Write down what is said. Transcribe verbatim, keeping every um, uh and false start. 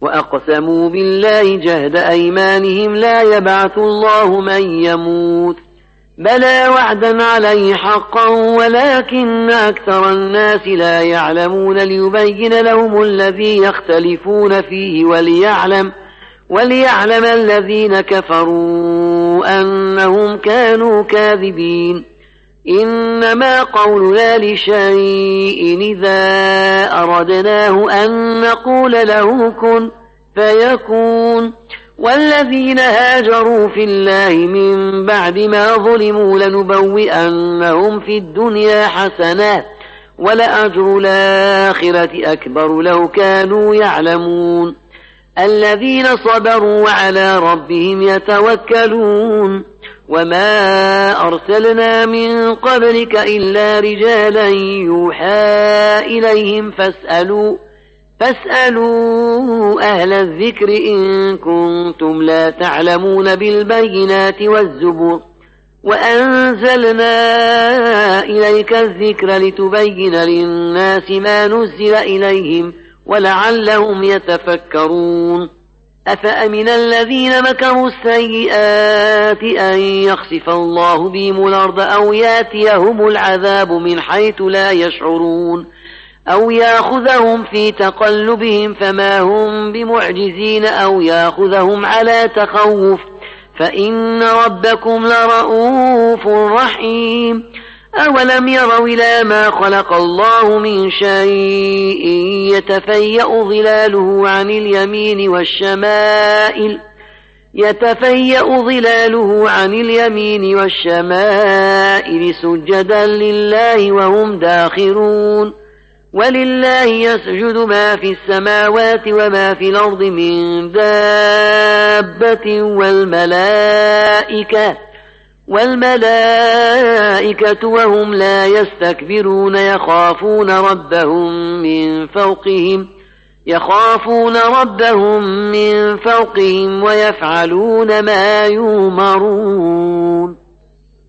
وأقسموا بالله جهد أيمانهم لا يبعث الله من يموت بلى وعدا عليه حقا ولكن أكثر الناس لا يعلمون ليبين لهم الذي يختلفون فيه وليعلم وليعلم الذين كفروا أنهم كانوا كاذبين إنما قولنا لشيء إذا أردناه أن نقول له كن فيكون والذين هاجروا في الله من بعد ما ظلموا لنبوئنهم في الدنيا حسنات ولأجر الآخرة أكبر لو كانوا يعلمون الذين صبروا وعلى ربهم يتوكلون وما أرسلنا من قبلك إلا رجالا يوحى إليهم فاسألوا فاسألوا أهل الذكر إن كنتم لا تعلمون بالبينات والزبر وأنزلنا إليك الذكر لتبين للناس ما نزل إليهم ولعلهم يتفكرون أفأمن الذين مكروا السيئات أن يخسف الله بهم الأرض أو ياتيهم العذاب من حيث لا يشعرون أو يأخذهم في تقلبهم فما هم بمعجزين أو يأخذهم على تخوف فإن ربكم لرؤوف رحيم أولم يروا إلى ما خلق الله من شيء يتفيأ ظلاله عن اليمين والشمائل يتفيأ ظلاله عن اليمين والشمائل سجدا لله وهم داخرون ولله يسجد ما في السماوات وما في الأرض من دابة والملائكة والملائكة وهم لا يستكبرون يخافون ربهم من فوقهم يخافون ربهم من فوقهم ويفعلون ما يؤمرون.